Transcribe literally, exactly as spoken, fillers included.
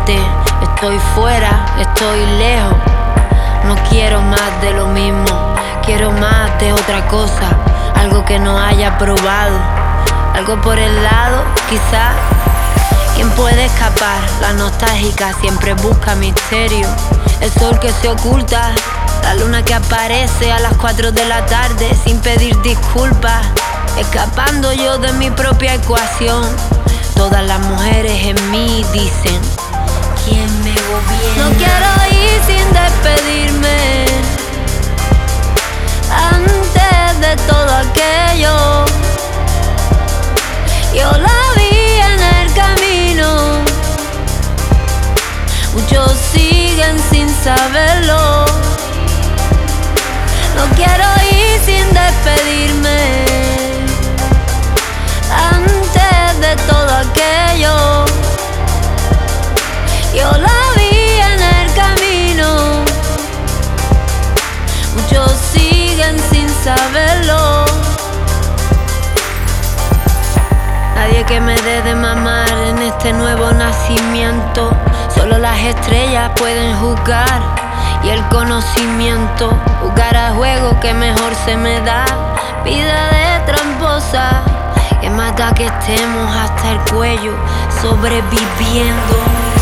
parte, estoy fuera, estoy lejos. No quiero más de lo mismo, quiero más de otra cosa, algo que no haya probado, algo por el lado, quizá. ¿Quién puede escapar? La nostálgica siempre busca misterio. El sol que se oculta, la luna que aparece a las cuatro de la tarde sin pedir disculpas. Escapando yo de mi propia ecuación. Todas las mujeres en mí dicen: ¿quién me gobierna? No quiero ir sin despedirme antes de todo aquello. Yo la vi en el camino, muchos siguen sin saberlo. No quiero ir sin despedirme antes de todo aquello. Yo la vi en el camino, muchos siguen sin saberlo. Nadie que me dé de mamar en este nuevo nacimiento. Solo las estrellas pueden juzgar y el conocimiento. Jugar a juego que mejor se me da. Vida de tramposa que mata que estemos hasta el cuello sobreviviendo.